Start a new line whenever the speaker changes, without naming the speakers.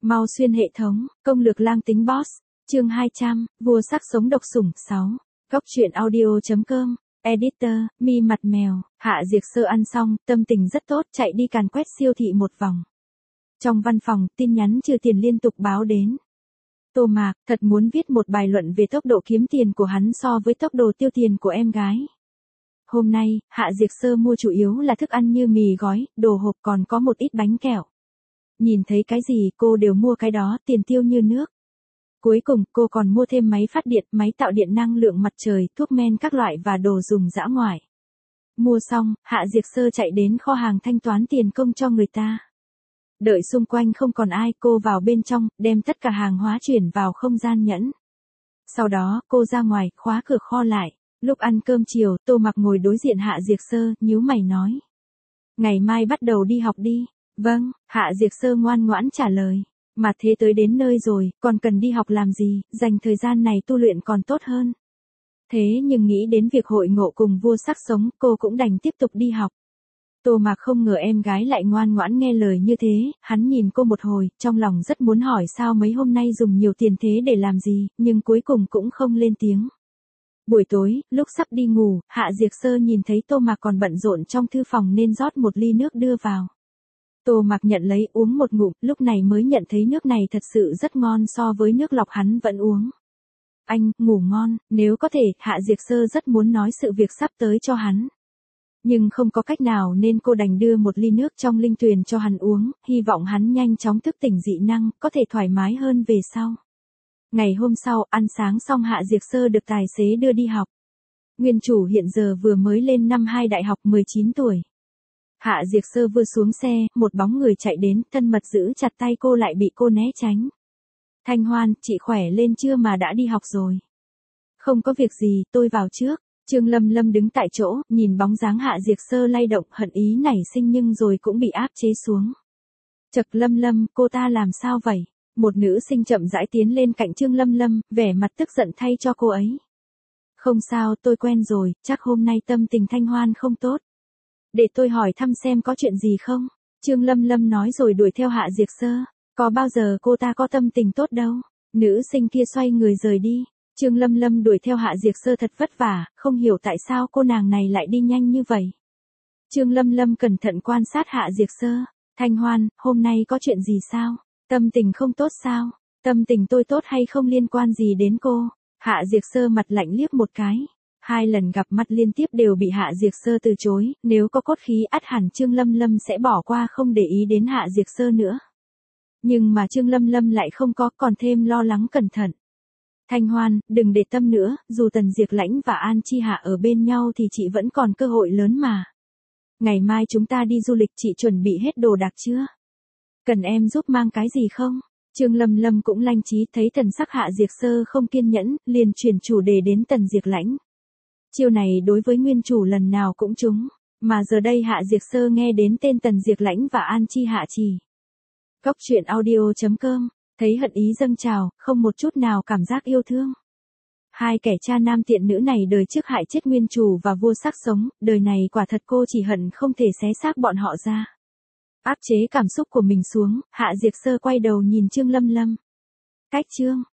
Mau xuyên hệ thống, công lược lang tính boss. Chương 200, vua sắc sống độc sủng 6. Góc truyện audio.com. Editor, mi mặt mèo. Hạ Diệc Sơ ăn xong, tâm tình rất tốt, chạy đi càn quét siêu thị một vòng. Trong văn phòng, tin nhắn trừ tiền liên tục báo đến. Tô Mạc, thật muốn viết một bài luận về tốc độ kiếm tiền của hắn so với tốc độ tiêu tiền của em gái. Hôm nay, Hạ Diệc Sơ mua chủ yếu là thức ăn như mì gói, đồ hộp, còn có một ít bánh kẹo. Nhìn thấy cái gì cô đều mua cái đó, tiền tiêu như nước. Cuối cùng, cô còn mua thêm máy phát điện, máy tạo điện năng lượng mặt trời, thuốc men các loại và đồ dùng dã ngoại. Mua xong, Hạ Diệc Sơ chạy đến kho hàng thanh toán tiền công cho người ta. Đợi xung quanh không còn ai, cô vào bên trong, đem tất cả hàng hóa chuyển vào không gian nhẫn. Sau đó, cô ra ngoài, khóa cửa kho lại. Lúc ăn cơm chiều, Tô Mạc ngồi đối diện Hạ Diệc Sơ, nhíu mày nói. Ngày mai bắt đầu đi học đi. Vâng, Hạ Diệc Sơ ngoan ngoãn trả lời. Mà thế tới đến nơi rồi, còn cần đi học làm gì, dành thời gian này tu luyện còn tốt hơn. Thế nhưng nghĩ đến việc hội ngộ cùng vua sắc sống, cô cũng đành tiếp tục đi học. Tô Mạc không ngờ em gái lại ngoan ngoãn nghe lời như thế, hắn nhìn cô một hồi, trong lòng rất muốn hỏi sao mấy hôm nay dùng nhiều tiền thế để làm gì, nhưng cuối cùng cũng không lên tiếng. Buổi tối, lúc sắp đi ngủ, Hạ Diệc Sơ nhìn thấy Tô Mạc còn bận rộn trong thư phòng nên rót một ly nước đưa vào. Tô Mạc nhận lấy uống một ngụm, lúc này mới nhận thấy nước này thật sự rất ngon so với nước lọc hắn vẫn uống. Anh, ngủ ngon, nếu có thể, Hạ Diệc Sơ rất muốn nói sự việc sắp tới cho hắn. Nhưng không có cách nào nên cô đành đưa một ly nước trong linh tuyền cho hắn uống, hy vọng hắn nhanh chóng thức tỉnh dị năng, có thể thoải mái hơn về sau. Ngày hôm sau, ăn sáng xong Hạ Diệc Sơ được tài xế đưa đi học. Nguyên chủ hiện giờ vừa mới lên năm 2 đại học 19 tuổi. Hạ Diệc Sơ vừa xuống xe, một bóng người chạy đến, thân mật giữ chặt tay cô lại bị cô né tránh. Thanh Hoan, chị khỏe lên chưa mà đã đi học rồi? Không có việc gì, tôi vào trước. Trương Lâm Lâm đứng tại chỗ, nhìn bóng dáng Hạ Diệc Sơ lay động, hận ý nảy sinh nhưng rồi cũng bị áp chế xuống. Chậc Lâm Lâm, cô ta làm sao vậy? Một nữ sinh chậm rãi tiến lên cạnh Trương Lâm Lâm, vẻ mặt tức giận thay cho cô ấy. Không sao, tôi quen rồi, chắc hôm nay tâm tình Thanh Hoan không tốt. Để tôi hỏi thăm xem có chuyện gì không? Trương Lâm Lâm nói rồi đuổi theo Hạ Diệc Sơ. Có bao giờ cô ta có tâm tình tốt đâu. Nữ sinh kia xoay người rời đi. Trương Lâm Lâm đuổi theo Hạ Diệc Sơ thật vất vả, không hiểu tại sao cô nàng này lại đi nhanh như vậy. Trương Lâm Lâm cẩn thận quan sát Hạ Diệc Sơ. Thanh Hoan, hôm nay có chuyện gì sao? Tâm tình không tốt sao? Tâm tình tôi tốt hay không liên quan gì đến cô? Hạ Diệc Sơ mặt lạnh liếc một cái. 2 lần gặp mặt liên tiếp đều bị Hạ Diệc Sơ từ chối, nếu có cốt khí ắt hẳn Trương Lâm Lâm sẽ bỏ qua không để ý đến Hạ Diệc Sơ nữa. Nhưng mà Trương Lâm Lâm lại không có, còn thêm lo lắng cẩn thận. Thanh Hoan, đừng để tâm nữa, dù Tần Diệc Lãnh và An Chi Hạ ở bên nhau thì chị vẫn còn cơ hội lớn mà. Ngày mai chúng ta đi du lịch, chị chuẩn bị hết đồ đạc chưa? Cần em giúp mang cái gì không? Trương Lâm Lâm cũng lanh trí, thấy thần sắc Hạ Diệc Sơ không kiên nhẫn, liền chuyển chủ đề đến Tần Diệc Lãnh. Chiêu này đối với nguyên chủ lần nào cũng trúng, mà giờ đây Hạ Diệc Sơ nghe đến tên Tần Diệc Lãnh và An Chi Hạ chỉ. Góc truyện audio.com, thấy hận ý dâng trào, không một chút nào cảm giác yêu thương. 2 kẻ cha nam tiện nữ này đời trước hại chết nguyên chủ và vua sắc sống, đời này quả thật cô chỉ hận không thể xé xác bọn họ ra. Áp chế cảm xúc của mình xuống, Hạ Diệc Sơ quay đầu nhìn Trương Lâm Lâm. Cách Trương,